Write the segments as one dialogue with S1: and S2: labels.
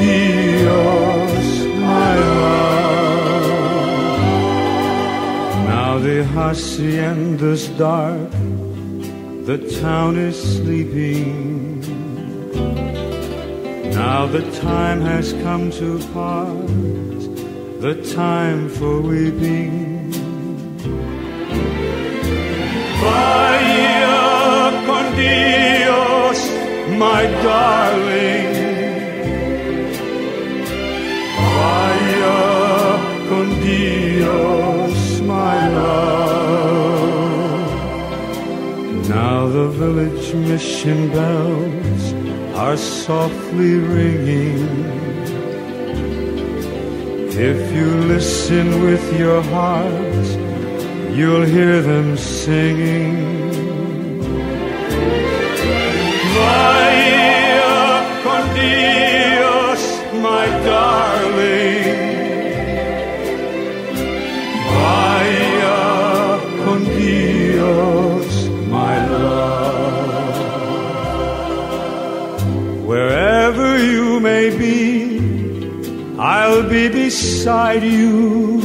S1: Dios, my love. Now the hacienda's dark, the town is sleeping. Now the time has come to part, the time for weeping. Vaya con Dios, my darling. Vaya con Dios, my love. Now the village mission bells are softly ringing. If you listen with your heart, you'll hear them singing. Vaya con Dios, my darling. Vaya con Dios, my love. Wherever you may be, I'll be beside you.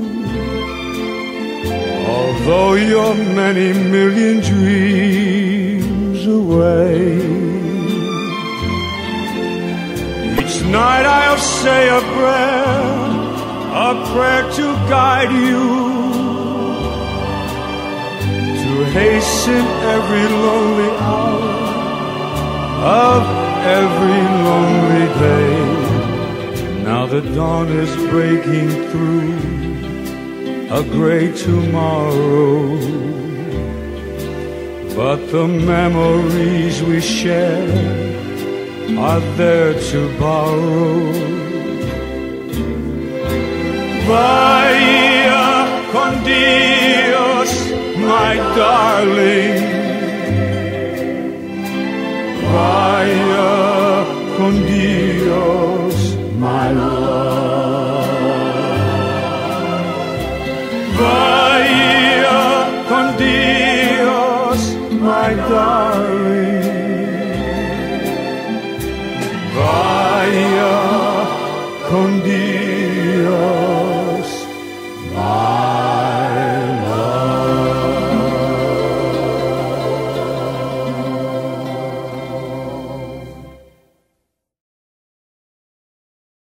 S1: Although you're many million dreams away, each night I'll say a prayer to guide you, to hasten every lonely hour of every lonely day. Now the dawn is breaking through a gray tomorrow, but the memories we share are there to borrow. Vaya con Dios, my darling. Vaya con Dios, my love. Vaya con Dios, my darling. Vaya con Dios.